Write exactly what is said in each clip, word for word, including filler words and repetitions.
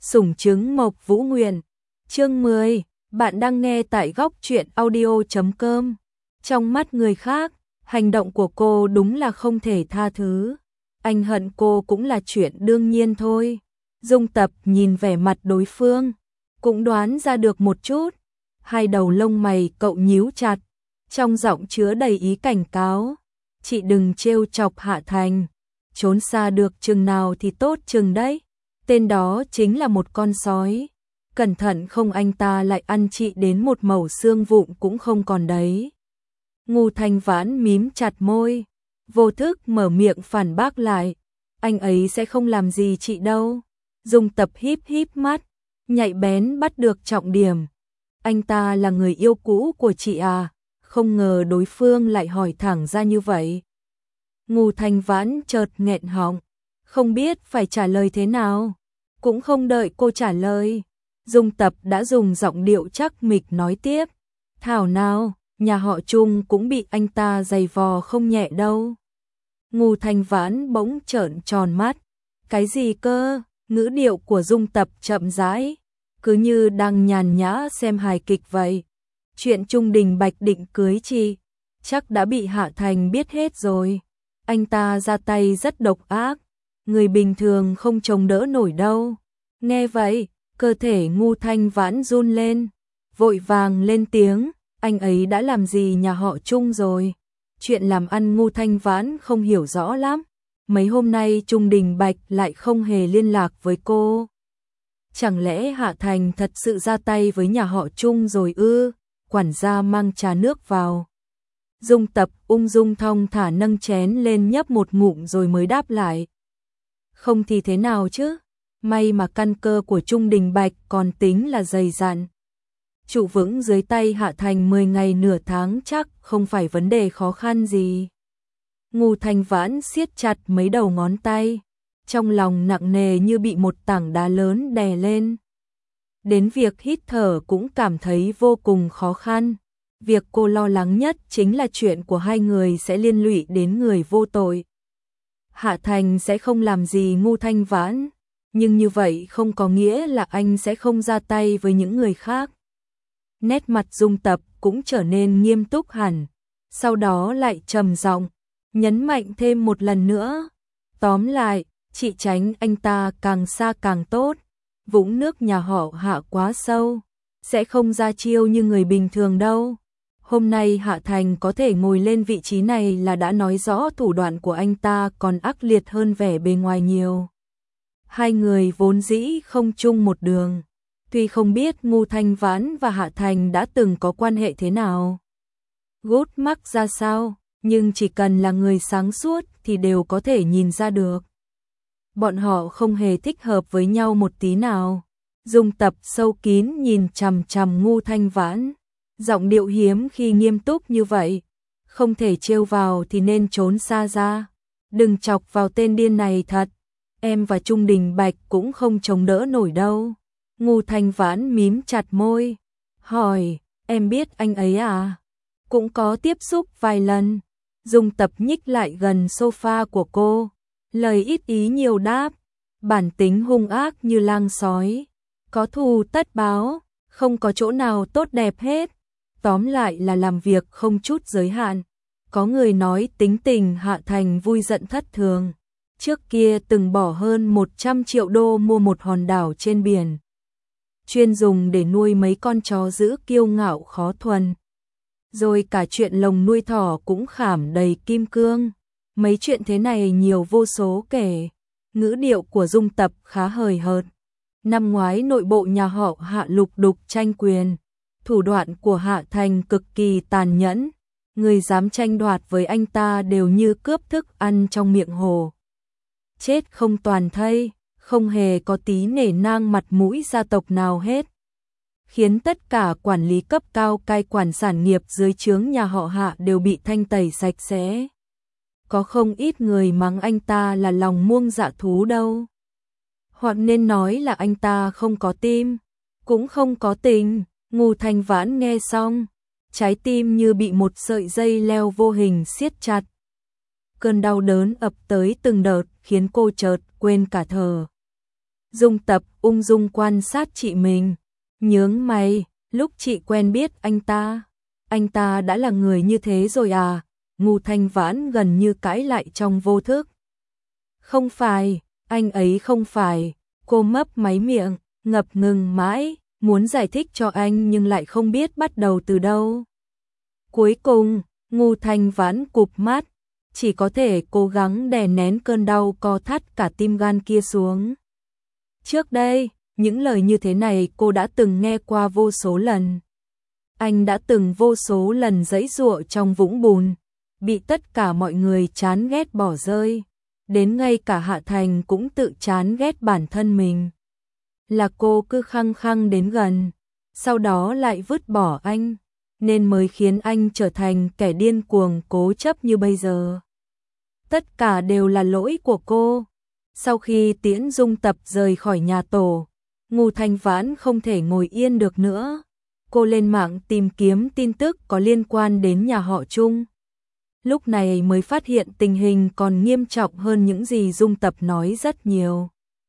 Sủng trứng Mộc Vũ Nguyện. Chương mười, bạn đang nghe tại góc truyện audio chấm com. Trong mắt người khác, hành động của cô đúng là không thể tha thứ. Anh hận cô cũng là chuyện đương nhiên thôi. Dung Tập nhìn vẻ mặt đối phương, cũng đoán ra được một chút. Hai đầu lông mày cậu nhíu chặt, trong giọng chứa đầy ý cảnh cáo. Chị đừng trêu chọc Hạ Thành, trốn xa được chừng nào thì tốt chừng đấy. Tên đó chính là một con sói. Cẩn thận không anh ta lại ăn chị đến một mẩu xương vụn cũng không còn đấy. Ngô Thanh Vãn mím chặt môi, vô thức mở miệng phản bác lại. Anh ấy sẽ không làm gì chị đâu. Dung Tập híp híp mắt, nhạy bén bắt được trọng điểm. Anh ta là người yêu cũ của chị à? Không ngờ đối phương lại hỏi thẳng ra như vậy. Ngô Thanh Vãn chợt nghẹn họng, không biết phải trả lời thế nào. Cũng không đợi cô trả lời, Dung Tập đã dùng giọng điệu chắc mịch nói tiếp. Thảo nào, nhà họ Trung cũng bị anh ta giày vò không nhẹ đâu. Ngô Thanh Vãn bỗng trợn tròn mắt. Cái gì cơ? Ngữ điệu của Dung Tập chậm rãi, cứ như đang nhàn nhã xem hài kịch vậy. Chuyện Trung Đình Bạch định cưới chị, chắc đã bị Hạ Thành biết hết rồi. Anh ta ra tay rất độc ác, người bình thường không chống đỡ nổi đâu. Nghe vậy, cơ thể Ngô Thanh Vãn run lên, vội vàng lên tiếng. Anh ấy đã làm gì nhà họ Trung rồi? Chuyện làm ăn Ngô Thanh Vãn không hiểu rõ lắm. Mấy hôm nay Trung Đình Bạch lại không hề liên lạc với cô. Chẳng lẽ Hạ Thành thật sự ra tay với nhà họ Trung rồi ư? Quản gia mang trà nước vào. Dung Tập ung dung thong thả nâng chén lên nhấp một ngụm rồi mới đáp lại. Không thì thế nào chứ? May mà căn cơ của Trung Đình Bạch còn tính là dày dặn. Trụ vững dưới tay Hạ Thành mười ngày nửa tháng chắc không phải vấn đề khó khăn gì. Ngô Thanh Vãn siết chặt mấy đầu ngón tay, trong lòng nặng nề như bị một tảng đá lớn đè lên. Đến việc hít thở cũng cảm thấy vô cùng khó khăn. Việc cô lo lắng nhất chính là chuyện của hai người sẽ liên lụy đến người vô tội. Hạ Thành sẽ không làm gì Ngô Thanh Vãn, nhưng như vậy không có nghĩa là anh sẽ không ra tay với những người khác. Nét mặt Dung Tập cũng trở nên nghiêm túc hẳn, sau đó lại trầm giọng, nhấn mạnh thêm một lần nữa. Tóm lại, chị tránh anh ta càng xa càng tốt. Vũng nước nhà họ Hạ quá sâu, sẽ không ra chiêu như người bình thường đâu. Hôm nay Hạ Thành có thể ngồi lên vị trí này là đã nói rõ thủ đoạn của anh ta còn ác liệt hơn vẻ bề ngoài nhiều. Hai người vốn dĩ không chung một đường, tuy không biết Ngô Thanh Vãn và Hạ Thành đã từng có quan hệ thế nào, gút mắc ra sao, nhưng chỉ cần là người sáng suốt thì đều có thể nhìn ra được. Bọn họ không hề thích hợp với nhau một tí nào. Dung Tập sâu kín nhìn chằm chằm Ngô Thanh Vãn, giọng điệu hiếm khi nghiêm túc như vậy. Không thể trêu vào thì nên trốn xa ra. Đừng chọc vào tên điên này thật. Em và Trung Đình Bạch cũng không chống đỡ nổi đâu. Ngô Thanh Vãn mím chặt môi, hỏi, em biết anh ấy à? Cũng có tiếp xúc vài lần. Dung Tập nhích lại gần sofa của cô, lời ít ý nhiều đáp, bản tính hung ác như lang sói, có thù tất báo, không có chỗ nào tốt đẹp hết. Tóm lại là làm việc không chút giới hạn. Có người nói tính tình Hạ Thành vui giận thất thường. Trước kia từng bỏ hơn một trăm triệu đô mua một hòn đảo trên biển, chuyên dùng để nuôi mấy con chó dữ kiêu ngạo khó thuần. Rồi cả chuyện lồng nuôi thỏ cũng khảm đầy kim cương. Mấy chuyện thế này nhiều vô số kể. Ngữ điệu của Dung Tập khá hời hợt. Năm ngoái nội bộ nhà họ Hạ lục đục tranh quyền. Thủ đoạn của Hạ Thành cực kỳ tàn nhẫn. Người dám tranh đoạt với anh ta đều như cướp thức ăn trong miệng hồ. Chết không toàn thây, không hề có tí nể nang mặt mũi gia tộc nào hết. Khiến tất cả quản lý cấp cao cai quản sản nghiệp dưới trướng nhà họ Hạ đều bị thanh tẩy sạch sẽ. Có không ít người mắng anh ta là lòng muông dạ thú đâu. Hoặc nên nói là anh ta không có tim, cũng không có tình. Ngô Thanh Vãn nghe xong, trái tim như bị một sợi dây leo vô hình siết chặt. Cơn đau đớn ập tới từng đợt khiến cô chợt quên cả thở. Dung Tập ung dung quan sát chị mình, nhướng mày, lúc chị quen biết anh ta, anh ta đã là người như thế rồi à? Ngô Thanh Vãn gần như cãi lại trong vô thức. Không phải, anh ấy không phải. Cô mấp máy miệng, ngập ngừng mãi, muốn giải thích cho anh nhưng lại không biết bắt đầu từ đâu. Cuối cùng, Ngô Thanh Vãn cụp mắt, chỉ có thể cố gắng đè nén cơn đau co thắt cả tim gan kia xuống. Trước đây, những lời như thế này cô đã từng nghe qua vô số lần. Anh đã từng vô số lần giãy giụa trong vũng bùn, bị tất cả mọi người chán ghét bỏ rơi, đến ngay cả Hạ Thành cũng tự chán ghét bản thân mình. Là cô cứ khăng khăng đến gần, sau đó lại vứt bỏ anh, nên mới khiến anh trở thành kẻ điên cuồng cố chấp như bây giờ. Tất cả đều là lỗi của cô. Sau khi tiễn Dung Tập rời khỏi nhà tổ, Ngô Thanh Vãn không thể ngồi yên được nữa. Cô lên mạng tìm kiếm tin tức có liên quan đến nhà họ Trung. Lúc này mới phát hiện tình hình còn nghiêm trọng hơn những gì Dung Tập nói rất nhiều.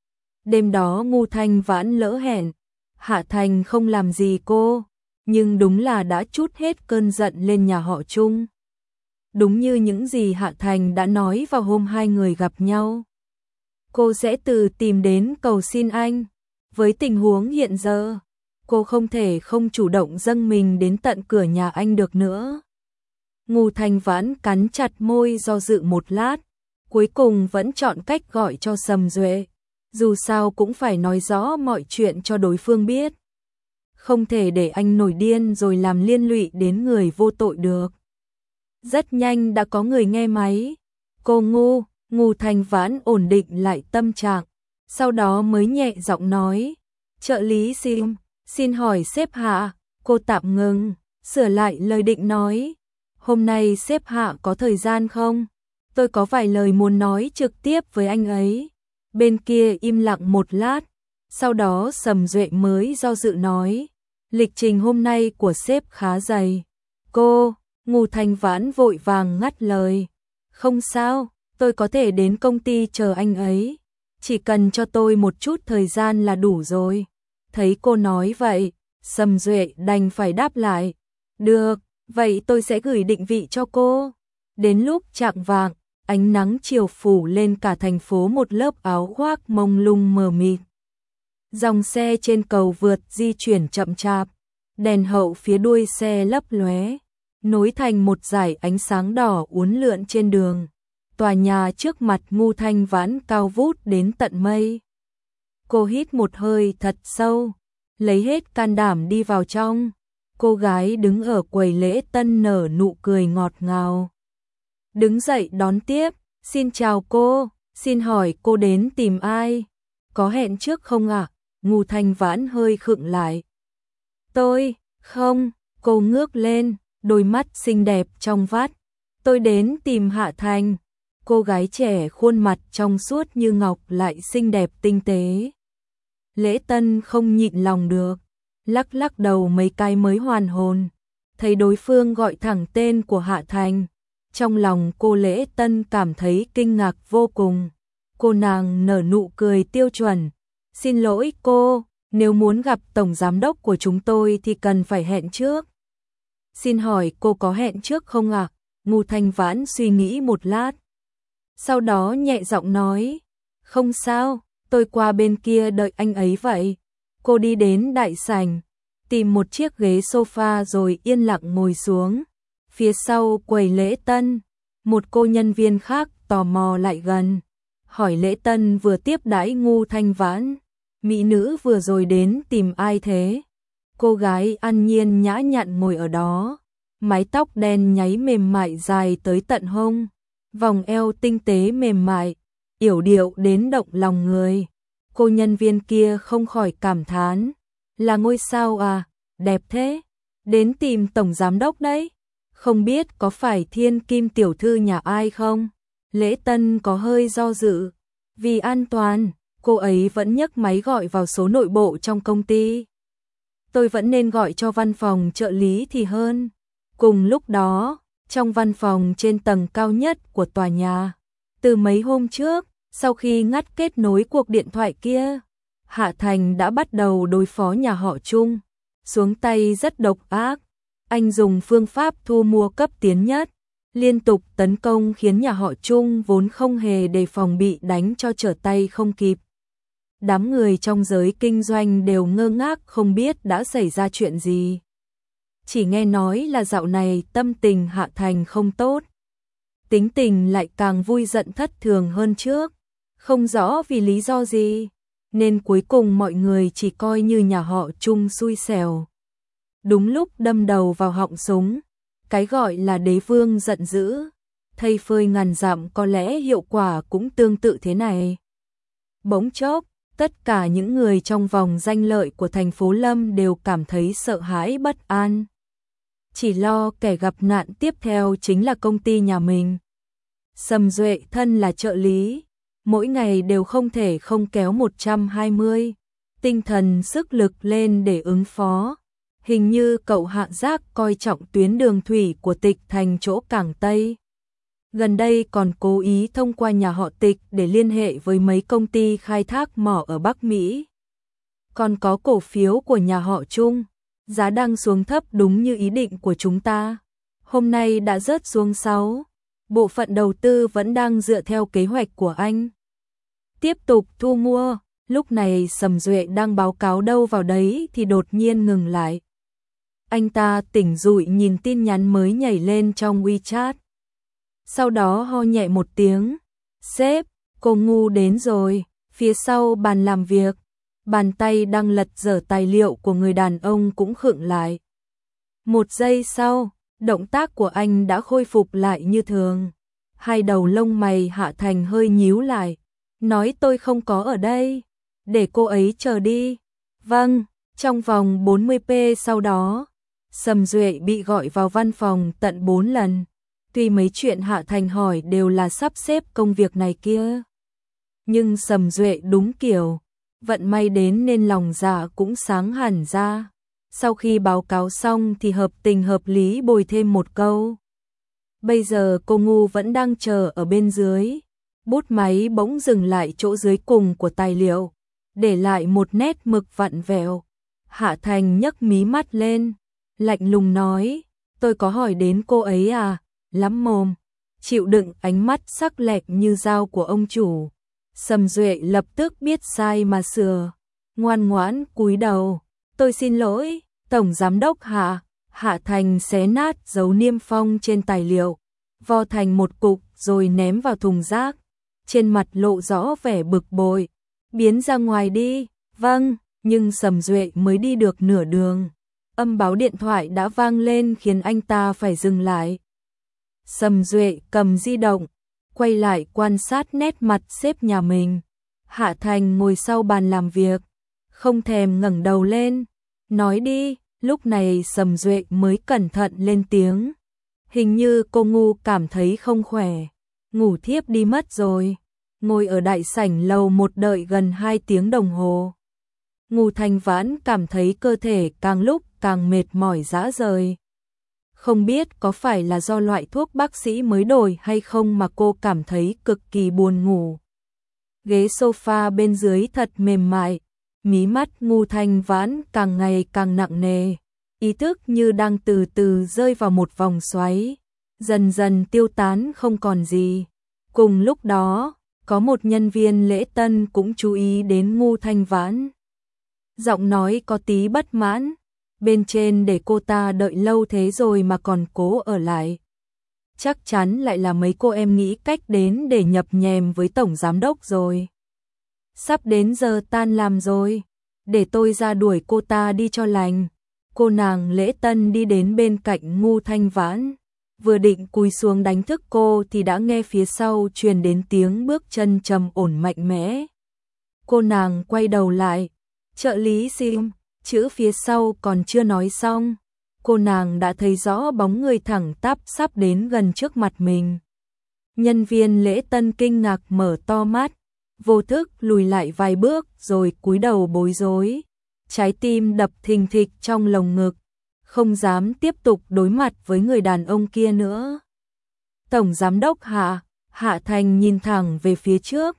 Đêm đó Ngô Thanh Vãn lỡ hẹn, Hạ Thành không làm gì cô, nhưng đúng là đã trút hết cơn giận lên nhà họ Trung. Đúng như những gì Hạ Thành đã nói vào hôm hai người gặp nhau. Cô sẽ tự tìm đến cầu xin anh. Với tình huống hiện giờ, cô không thể không chủ động dâng mình đến tận cửa nhà anh được nữa. Ngô Thanh Vãn cắn chặt môi do dự một lát, cuối cùng vẫn chọn cách gọi cho Sầm Duệ. Dù sao cũng phải nói rõ mọi chuyện cho đối phương biết. Không thể để anh nổi điên rồi làm liên lụy đến người vô tội được. Rất nhanh đã có người nghe máy. Cô Ngô, Ngô Thanh Vãn ổn định lại tâm trạng, sau đó mới nhẹ giọng nói, trợ lý Sim, xin hỏi sếp Hạ. Cô tạm ngừng, sửa lại lời định nói, hôm nay sếp Hạ có thời gian không? Tôi có vài lời muốn nói trực tiếp với anh ấy. Bên kia im lặng một lát, sau đó Sầm Duệ mới do dự nói, lịch trình hôm nay của sếp khá dày. Cô, Ngô Thanh Vãn vội vàng ngắt lời, không sao, tôi có thể đến công ty chờ anh ấy, chỉ cần cho tôi một chút thời gian là đủ rồi. Thấy cô nói vậy, Sầm Duệ đành phải đáp lại, được, vậy tôi sẽ gửi định vị cho cô. Đến lúc chạng vạng, ánh nắng chiều phủ lên cả thành phố một lớp áo khoác mông lung mờ mịt. Dòng xe trên cầu vượt di chuyển chậm chạp, đèn hậu phía đuôi xe lấp lóe, nối thành một dải ánh sáng đỏ uốn lượn trên đường. Tòa nhà trước mặt Ngô Thanh Vãn cao vút đến tận mây. Cô hít một hơi thật sâu, lấy hết can đảm đi vào trong. Cô gái đứng ở quầy lễ tân nở nụ cười ngọt ngào. Đứng dậy đón tiếp, xin chào cô, xin hỏi cô đến tìm ai? Có hẹn trước không ạ? À? Ngô Thanh Vãn hơi khựng lại. Tôi, không, cô ngước lên, đôi mắt xinh đẹp trong vắt. Tôi đến tìm Hạ Thành. Cô gái trẻ khuôn mặt trong suốt như ngọc lại xinh đẹp tinh tế. Lễ tân không nhịn lòng được, lắc lắc đầu mấy cái mới hoàn hồn. Thấy đối phương gọi thẳng tên của Hạ Thành, trong lòng cô Lễ Tân cảm thấy kinh ngạc vô cùng. Cô nàng nở nụ cười tiêu chuẩn. Xin lỗi cô, nếu muốn gặp tổng giám đốc của chúng tôi thì cần phải hẹn trước. Xin hỏi cô có hẹn trước không ạ? À? Ngô Thanh Vãn suy nghĩ một lát. Sau đó nhẹ giọng nói, không sao, tôi qua bên kia đợi anh ấy vậy. Cô đi đến đại sảnh, tìm một chiếc ghế sofa rồi yên lặng ngồi xuống. Phía sau quầy Lễ Tân, một cô nhân viên khác tò mò lại gần, hỏi Lễ Tân vừa tiếp đãi Ngô Thanh Vãn, mỹ nữ vừa rồi đến tìm ai thế? Cô gái an nhiên nhã nhặn ngồi ở đó, mái tóc đen nháy mềm mại dài tới tận hông, vòng eo tinh tế mềm mại, yểu điệu đến động lòng người. Cô nhân viên kia không khỏi cảm thán, là ngôi sao à, đẹp thế, đến tìm tổng giám đốc đấy. Không biết có phải thiên kim tiểu thư nhà ai không? Lễ Tân có hơi do dự. Vì an toàn, cô ấy vẫn nhấc máy gọi vào số nội bộ trong công ty. Tôi vẫn nên gọi cho văn phòng trợ lý thì hơn. Cùng lúc đó, trong văn phòng trên tầng cao nhất của tòa nhà, từ mấy hôm trước, sau khi ngắt kết nối cuộc điện thoại kia, Hạ Thành đã bắt đầu đối phó nhà họ Trung, xuống tay rất độc ác. Anh dùng phương pháp thu mua cấp tiến nhất, liên tục tấn công khiến nhà họ Trung vốn không hề đề phòng bị đánh cho trở tay không kịp. Đám người trong giới kinh doanh đều ngơ ngác không biết đã xảy ra chuyện gì. Chỉ nghe nói là dạo này tâm tình Hạ Thành không tốt. Tính tình lại càng vui giận thất thường hơn trước. Không rõ vì lý do gì, nên cuối cùng mọi người chỉ coi như nhà họ Trung xui xẻo. Đúng lúc đâm đầu vào họng súng, cái gọi là đế vương giận dữ, thây phơi ngàn dặm có lẽ hiệu quả cũng tương tự thế này. Bỗng chốc, tất cả những người trong vòng danh lợi của thành phố Lâm đều cảm thấy sợ hãi bất an. Chỉ lo kẻ gặp nạn tiếp theo chính là công ty nhà mình. Sầm Duệ thân là trợ lý, mỗi ngày đều không thể không kéo một trăm hai mươi tinh thần sức lực lên để ứng phó. Hình như cậu Hạ Giác coi trọng tuyến đường thủy của Tịch thành chỗ Cảng Tây. Gần đây còn cố ý thông qua nhà họ Tịch để liên hệ với mấy công ty khai thác mỏ ở Bắc Mỹ. Còn có cổ phiếu của nhà họ Trung, giá đang xuống thấp đúng như ý định của chúng ta. Hôm nay đã rớt xuống sáu. Bộ phận đầu tư vẫn đang dựa theo kế hoạch của anh. Tiếp tục thu mua, lúc này Sầm Duệ đang báo cáo đâu vào đấy thì đột nhiên ngừng lại. Anh ta tỉnh dụi nhìn tin nhắn mới nhảy lên trong WeChat. Sau đó ho nhẹ một tiếng. Sếp, cô ngu đến rồi. Phía sau bàn làm việc, bàn tay đang lật dở tài liệu của người đàn ông cũng khựng lại. Một giây sau, động tác của anh đã khôi phục lại như thường. Hai đầu lông mày Hạ Thành hơi nhíu lại. Nói tôi không có ở đây. Để cô ấy chờ đi. Vâng, trong vòng bốn mươi phút sau đó, Sầm Duệ bị gọi vào văn phòng tận bốn lần. Tuy mấy chuyện Hạ Thành hỏi đều là sắp xếp công việc này kia. Nhưng Sầm Duệ đúng kiểu, vận may đến nên lòng dạ cũng sáng hẳn ra. Sau khi báo cáo xong thì hợp tình hợp lý bồi thêm một câu. Bây giờ cô ngu vẫn đang chờ ở bên dưới. Bút máy bỗng dừng lại chỗ dưới cùng của tài liệu, để lại một nét mực vặn vẹo. Hạ Thành nhấc mí mắt lên, lạnh lùng nói, tôi có hỏi đến cô ấy à, lắm mồm, chịu đựng ánh mắt sắc lẹm như dao của ông chủ. Sầm Duệ lập tức biết sai mà sửa, ngoan ngoãn cúi đầu, tôi xin lỗi, Tổng Giám đốc Hạ. Hạ Thành xé nát dấu niêm phong trên tài liệu, vo thành một cục rồi ném vào thùng rác, trên mặt lộ rõ vẻ bực bội, biến ra ngoài đi. Vâng, nhưng Sầm Duệ mới đi được nửa đường, âm báo điện thoại đã vang lên khiến anh ta phải dừng lại. Sầm Duệ cầm di động, quay lại quan sát nét mặt sếp nhà mình. Hạ Thành ngồi sau bàn làm việc, không thèm ngẩng đầu lên, nói đi. Lúc này Sầm Duệ mới cẩn thận lên tiếng. Hình như cô ngu cảm thấy không khỏe, ngủ thiếp đi mất rồi. Ngồi ở đại sảnh lầu một đợi gần hai tiếng đồng hồ. Ngô Thanh Vãn cảm thấy cơ thể càng lúc càng mệt mỏi rã rời. Không biết có phải là do loại thuốc bác sĩ mới đổi hay không mà cô cảm thấy cực kỳ buồn ngủ. Ghế sofa bên dưới thật mềm mại, mí mắt Ngô Thanh Vãn càng ngày càng nặng nề, ý thức như đang từ từ rơi vào một vòng xoáy, dần dần tiêu tán không còn gì. Cùng lúc đó, có một nhân viên lễ tân cũng chú ý đến Ngô Thanh Vãn. Giọng nói có tí bất mãn, bên trên để cô ta đợi lâu thế rồi mà còn cố ở lại. Chắc chắn lại là mấy cô em nghĩ cách đến để nhập nhèm với Tổng Giám đốc rồi. Sắp đến giờ tan làm rồi, để tôi ra đuổi cô ta đi cho lành. Cô nàng lễ tân đi đến bên cạnh Ngô Thanh Vãn, vừa định cúi xuống đánh thức cô thì đã nghe phía sau truyền đến tiếng bước chân trầm ổn mạnh mẽ. Cô nàng quay đầu lại, trợ lý Sim, chữ phía sau còn chưa nói xong, cô nàng đã thấy rõ bóng người thẳng tắp sắp đến gần trước mặt mình. Nhân viên lễ tân kinh ngạc mở to mắt, vô thức lùi lại vài bước rồi cúi đầu bối rối, trái tim đập thình thịch trong lồng ngực, không dám tiếp tục đối mặt với người đàn ông kia nữa. Tổng Giám đốc Hạ, Hạ Thành nhìn thẳng về phía trước,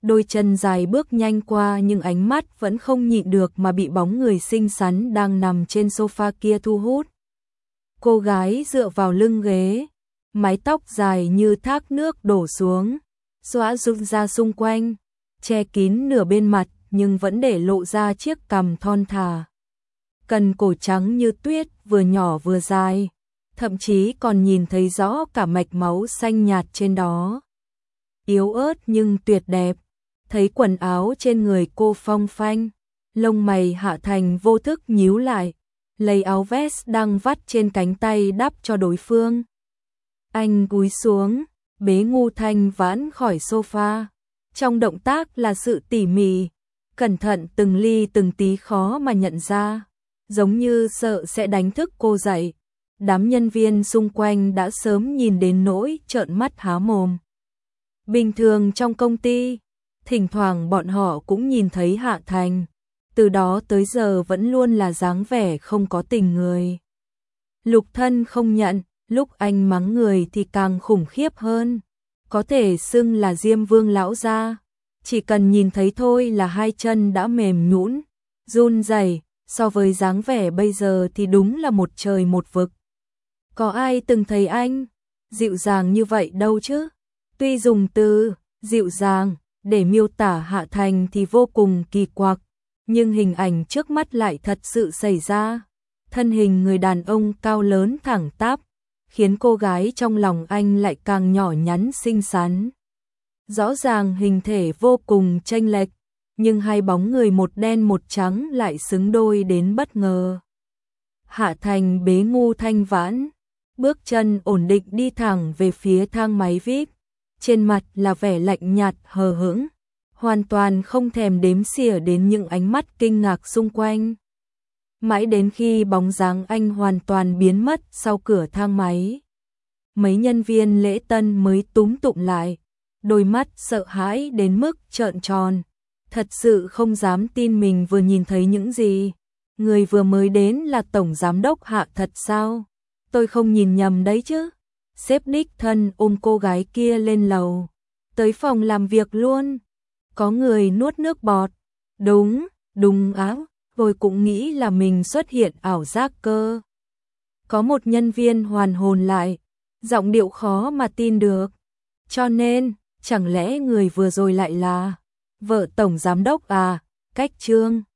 đôi chân dài bước nhanh qua nhưng ánh mắt vẫn không nhịn được mà bị bóng người xinh xắn đang nằm trên sofa kia thu hút. Cô gái dựa vào lưng ghế, mái tóc dài như thác nước đổ xuống, xõa rụng ra xung quanh, che kín nửa bên mặt nhưng vẫn để lộ ra chiếc cằm thon thả. Cần cổ trắng như tuyết, vừa nhỏ vừa dài, thậm chí còn nhìn thấy rõ cả mạch máu xanh nhạt trên đó. Yếu ớt nhưng tuyệt đẹp, thấy quần áo trên người cô phong phanh, lông mày Hạ Thành vô thức nhíu lại, lấy áo vest đang vắt trên cánh tay đắp cho đối phương. Anh cúi xuống, bế Ngu Thanh Vãn khỏi sofa, trong động tác là sự tỉ mỉ, cẩn thận từng ly từng tí khó mà nhận ra, giống như sợ sẽ đánh thức cô dậy. Đám nhân viên xung quanh đã sớm nhìn đến nỗi trợn mắt há mồm. Bình thường trong công ty, thỉnh thoảng bọn họ cũng nhìn thấy Hạ Thành, từ đó tới giờ vẫn luôn là dáng vẻ không có tình người. Lục Thân không nhận, lúc anh mắng người thì càng khủng khiếp hơn, có thể xưng là Diêm Vương lão gia, chỉ cần nhìn thấy thôi là hai chân đã mềm nhũn, run rẩy, so với dáng vẻ bây giờ thì đúng là một trời một vực. Có ai từng thấy anh dịu dàng như vậy đâu chứ? Tuy dùng từ dịu dàng để miêu tả Hạ Thành thì vô cùng kỳ quặc, nhưng hình ảnh trước mắt lại thật sự xảy ra. Thân hình người đàn ông cao lớn thẳng tắp, khiến cô gái trong lòng anh lại càng nhỏ nhắn xinh xắn. Rõ ràng hình thể vô cùng chênh lệch, nhưng hai bóng người một đen một trắng lại xứng đôi đến bất ngờ. Hạ Thành bế Ngu Thanh Vãn, bước chân ổn định đi thẳng về phía thang máy vi ai pi, trên mặt là vẻ lạnh nhạt hờ hững, hoàn toàn không thèm đếm xỉa đến những ánh mắt kinh ngạc xung quanh. Mãi đến khi bóng dáng anh hoàn toàn biến mất sau cửa thang máy, mấy nhân viên lễ tân mới túm tụm lại, đôi mắt sợ hãi đến mức trợn tròn, thật sự không dám tin mình vừa nhìn thấy những gì. Người vừa mới đến là Tổng Giám đốc Hạ thật sao? Tôi không nhìn nhầm đấy chứ? Sếp đích thân ôm cô gái kia lên lầu, tới phòng làm việc luôn. Có người nuốt nước bọt. Đúng, đúng áo, tôi cũng nghĩ là mình xuất hiện ảo giác cơ. Có một nhân viên hoàn hồn lại, giọng điệu khó mà tin được. Cho nên, chẳng lẽ người vừa rồi lại là vợ Tổng Giám đốc à? Cách Trương